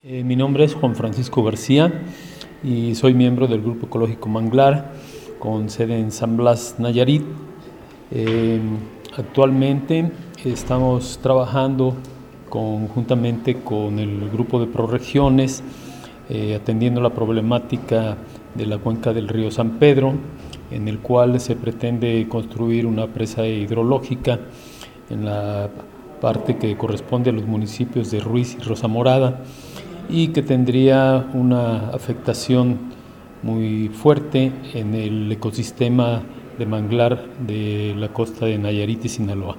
Mi nombre es Juan Francisco García y soy miembro del Grupo Ecológico Manglar con sede en San Blas, Nayarit. Actualmente estamos trabajando conjuntamente con el Grupo de Prorregiones, atendiendo la problemática de la cuenca del río San Pedro, en el cual se pretende construir una presa hidrológica en la parte que corresponde a los municipios de Ruiz y Rosa Morada, y que tendría una afectación muy fuerte en el ecosistema de manglar de la costa de Nayarit y Sinaloa.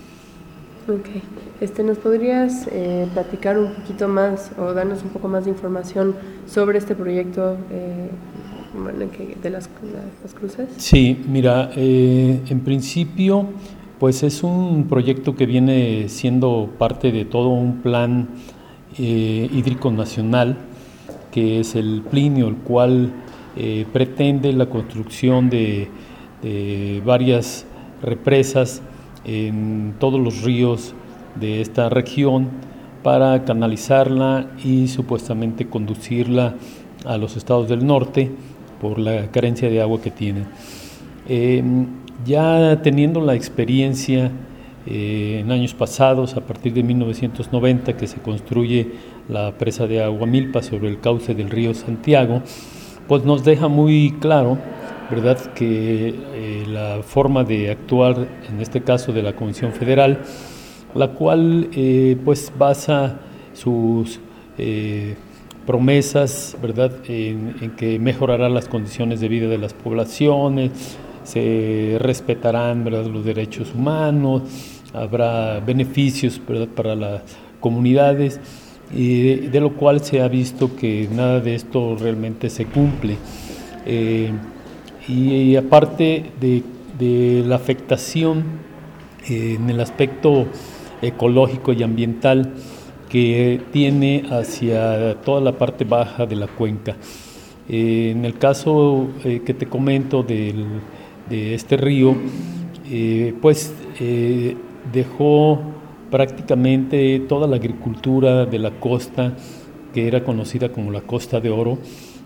Ok, ¿nos podrías platicar un poquito más o darnos un poco más de información sobre este proyecto de las cruces? Sí, mira, en principio pues es un proyecto que viene siendo parte de todo un plan hídrico nacional, que es el Plinio, el cual pretende la construcción de varias represas en todos los ríos de esta región para canalizarla y supuestamente conducirla a los estados del norte por la carencia de agua que tienen. Ya teniendo la experiencia en años pasados, a partir de 1990, que se construye la presa de Aguamilpa sobre el cauce del río Santiago, pues nos deja muy claro, ¿verdad?, que la forma de actuar, en este caso de la Comisión Federal, la cual pues basa sus promesas, ¿verdad?, en que mejorará las condiciones de vida de las poblaciones, se respetarán, ¿verdad?, los derechos humanos, habrá beneficios, ¿verdad?, para las comunidades, de lo cual se ha visto que nada de esto realmente se cumple. Y aparte de la afectación en el aspecto ecológico y ambiental que tiene hacia toda la parte baja de la cuenca. En el caso que te comento de este río, pues dejó prácticamente toda la agricultura de la costa, que era conocida como la Costa de Oro,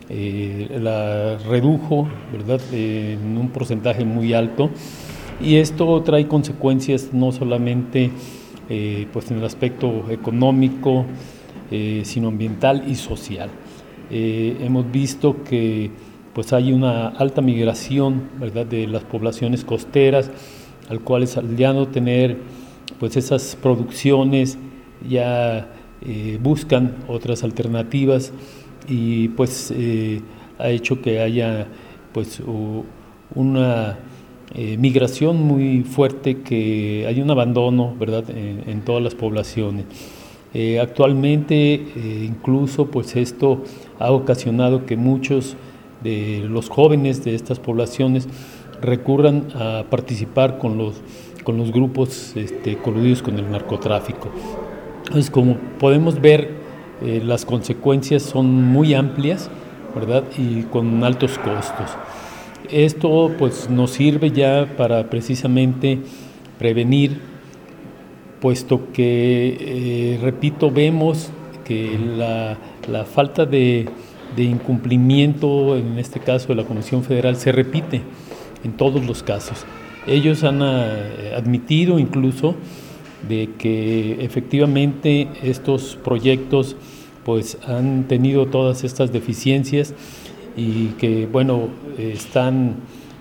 la redujo, ¿verdad?, en un porcentaje muy alto, y esto trae consecuencias no solamente pues en el aspecto económico, sino ambiental y social. Hemos visto que pues hay una alta migración, ¿verdad?, de las poblaciones costeras, al cual al ya no tener pues esas producciones ya buscan otras alternativas, y pues ha hecho que haya pues una migración muy fuerte, que hay un abandono, ¿verdad?, en todas las poblaciones. Actualmente incluso pues esto ha ocasionado que muchos de los jóvenes de estas poblaciones recurran a participar con los grupos coludidos con el narcotráfico. Entonces, como podemos ver, las consecuencias son muy amplias, ¿verdad?, y con altos costos. Esto pues nos sirve ya para precisamente prevenir, puesto que, repito, vemos que la falta de incumplimiento, en este caso de la Comisión Federal, se repite en todos los casos. Ellos han admitido incluso de que efectivamente estos proyectos pues han tenido todas estas deficiencias, y que bueno, están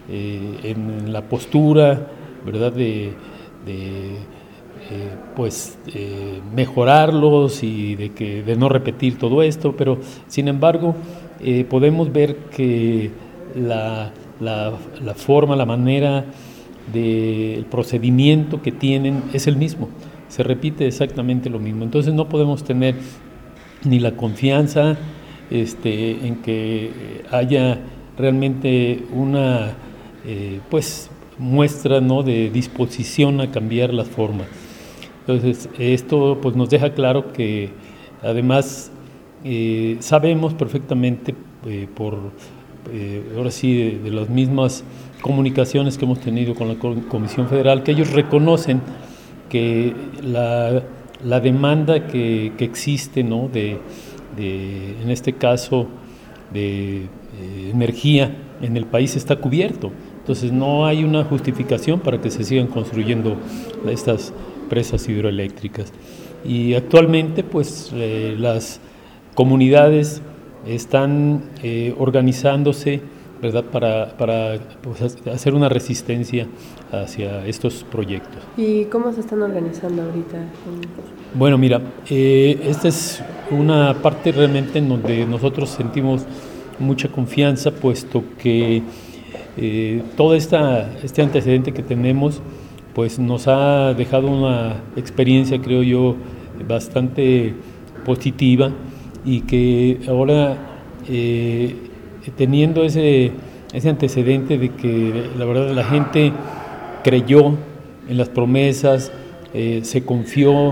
en la postura, ¿verdad?, de mejorarlos y de no repetir todo esto, pero sin embargo podemos ver que la forma, la manera del procedimiento que tienen es el mismo, se repite exactamente lo mismo. Entonces no podemos tener ni la confianza en que haya realmente una muestra, ¿no?, de disposición a cambiar las formas. Entonces esto pues nos deja claro que además sabemos perfectamente ahora sí de las mismas comunicaciones que hemos tenido con la Comisión Federal, que ellos reconocen que la demanda que existe, ¿no?, de en este caso, de energía en el país está cubierto. Entonces no hay una justificación para que se sigan construyendo estas presas hidroeléctricas. Y actualmente pues las comunidades están organizándose, ¿verdad?, para pues, hacer una resistencia hacia estos proyectos. ¿Y cómo se están organizando ahorita? Bueno, mira, esta es una parte realmente en donde nosotros sentimos mucha confianza, puesto que todo este antecedente que tenemos pues nos ha dejado una experiencia, creo yo, bastante positiva, y que ahora teniendo ese antecedente de que la verdad la gente creyó en las promesas, se confió,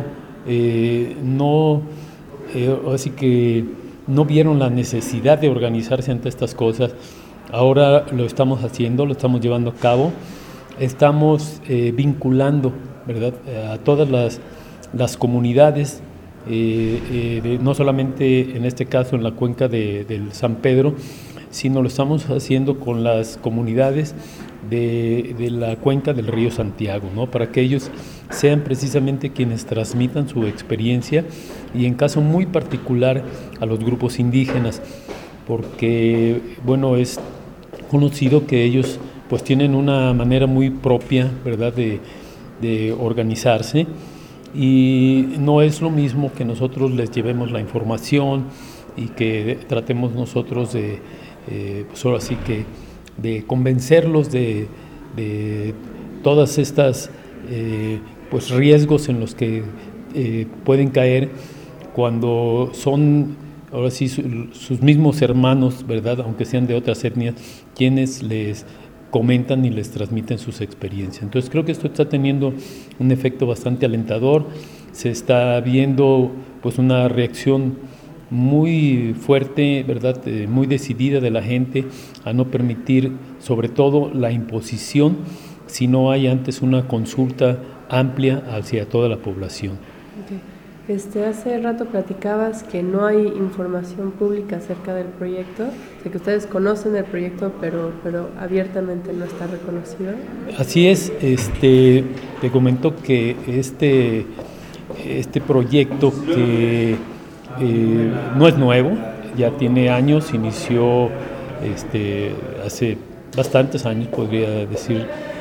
así que no vieron la necesidad de organizarse ante estas cosas. Ahora lo estamos haciendo, lo estamos llevando a cabo, estamos vinculando, ¿verdad?, a todas las comunidades, no solamente en este caso en la cuenca del San Pedro, sino lo estamos haciendo con las comunidades de la cuenca del río Santiago, ¿no?, para que ellos sean precisamente quienes transmitan su experiencia, y en caso muy particular a los grupos indígenas, porque bueno, es conocido que ellos pues tienen una manera muy propia, ¿verdad?, de organizarse, y no es lo mismo que nosotros les llevemos la información y que tratemos nosotros de solo así que de convencerlos de todas estas pues riesgos en los que pueden caer cuando son ahora sí sus mismos hermanos, ¿verdad?, aunque sean de otras etnias, quienes les comentan y les transmiten sus experiencias. Entonces creo que esto está teniendo un efecto bastante alentador. Se está viendo pues una reacción muy fuerte, ¿verdad?, muy decidida de la gente a no permitir sobre todo la imposición si no hay antes una consulta amplia hacia toda la población. Okay. Hace rato platicabas que no hay información pública acerca del proyecto, o sea, que ustedes conocen el proyecto, pero abiertamente no está reconocido. Así es, te comento que este proyecto que no es nuevo, ya tiene años, inició hace bastantes años, podría decir.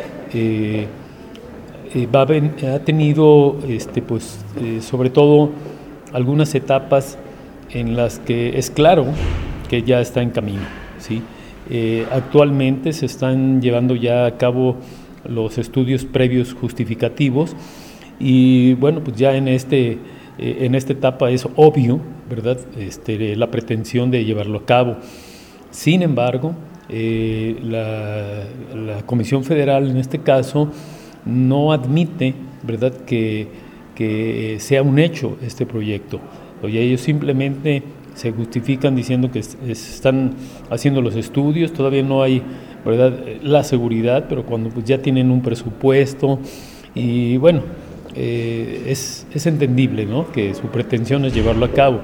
Ha tenido sobre todo algunas etapas en las que es claro que ya está en camino, ¿sí? Actualmente se están llevando ya a cabo los estudios previos justificativos, y bueno, pues ya en esta etapa es obvio, ¿verdad?, la pretensión de llevarlo a cabo. Sin embargo, la Comisión Federal en este caso no admite, ¿verdad?, que sea un hecho este proyecto. Oye, ellos simplemente se justifican diciendo que están haciendo los estudios, todavía no hay, ¿verdad?, la seguridad, pero cuando pues ya tienen un presupuesto, y bueno, es entendible, ¿no?, que su pretensión es llevarlo a cabo.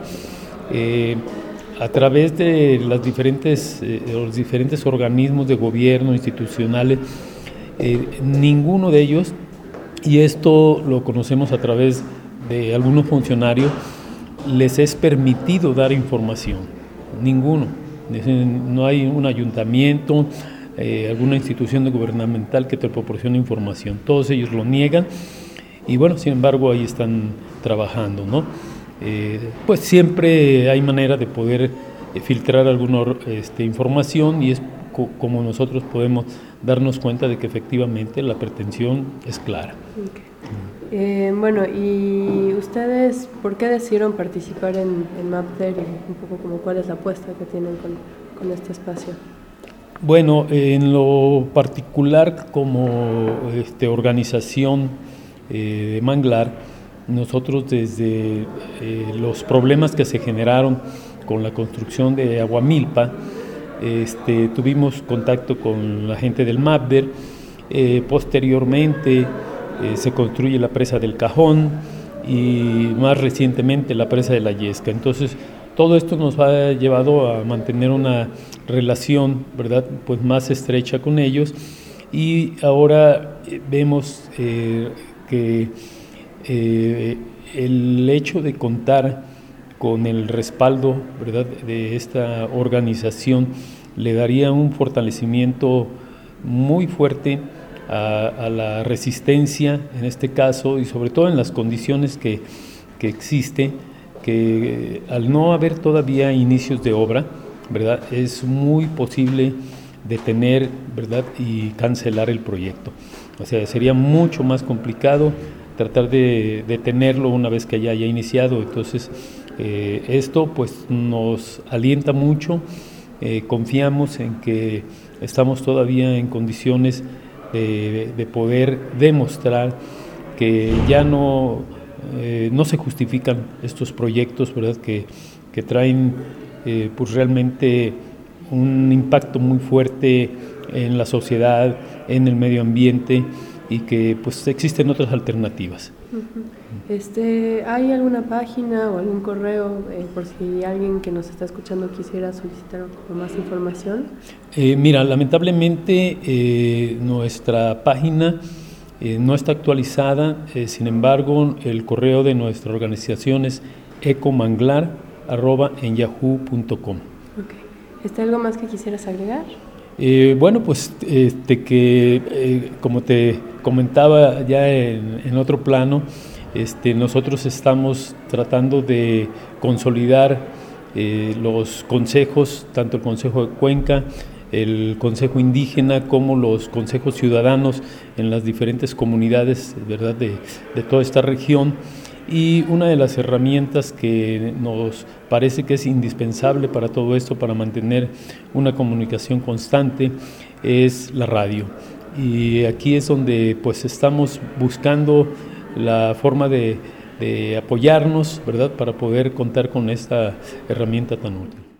A través de los diferentes organismos de gobierno, institucionales, ninguno de ellos, y esto lo conocemos a través de algunos funcionarios, les es permitido dar información. Ninguno. No hay un ayuntamiento, alguna institución gubernamental que te proporcione información. Todos ellos lo niegan, y bueno, sin embargo ahí están trabajando, ¿no? Pues siempre hay manera de poder filtrar alguna información, y es como nosotros podemos darnos cuenta de que efectivamente la pretensión es clara. Okay. Bueno, ¿y ustedes por qué decidieron participar en MAPDER, y un poco como cuál es la apuesta que tienen con este espacio? Bueno, en lo particular como organización de Manglar, nosotros desde los problemas que se generaron con la construcción de Aguamilpa, tuvimos contacto con la gente del MAPDER. Posteriormente se construye la presa del Cajón, y más recientemente la presa de la Yesca. Entonces Todo esto nos ha llevado a mantener una relación, ¿verdad?, pues más estrecha con ellos, y ahora vemos que el hecho de contar con el respaldo, ¿verdad?, de esta organización le daría un fortalecimiento muy fuerte a la resistencia en este caso, y sobre todo en las condiciones que existe, que al no haber todavía inicios de obra, ¿verdad?, es muy posible detener, ¿verdad?, y cancelar el proyecto. O sea, sería mucho más complicado tratar de detenerlo una vez que ya haya iniciado. Entonces, esto pues nos alienta mucho, confiamos en que estamos todavía en condiciones de poder demostrar que ya no se justifican estos proyectos, ¿verdad?, que traen pues realmente un impacto muy fuerte en la sociedad, en el medio ambiente, y que pues existen otras alternativas. ¿Hay alguna página o algún correo por si alguien que nos está escuchando quisiera solicitar más información? Mira, lamentablemente nuestra página no está actualizada, sin embargo el correo de nuestra organización es ecomanglar@yahoo.com. Okay. ¿Está algo más que quisieras agregar? Bueno, pues como te comentaba ya en otro plano, nosotros estamos tratando de consolidar los consejos, tanto el Consejo de Cuenca, el Consejo Indígena, como los consejos ciudadanos en las diferentes comunidades, ¿verdad?, de toda esta región. Y una de las herramientas que nos parece que es indispensable para todo esto, para mantener una comunicación constante, es la radio. Y aquí es donde pues estamos buscando la forma de apoyarnos, ¿verdad?, para poder contar con esta herramienta tan útil.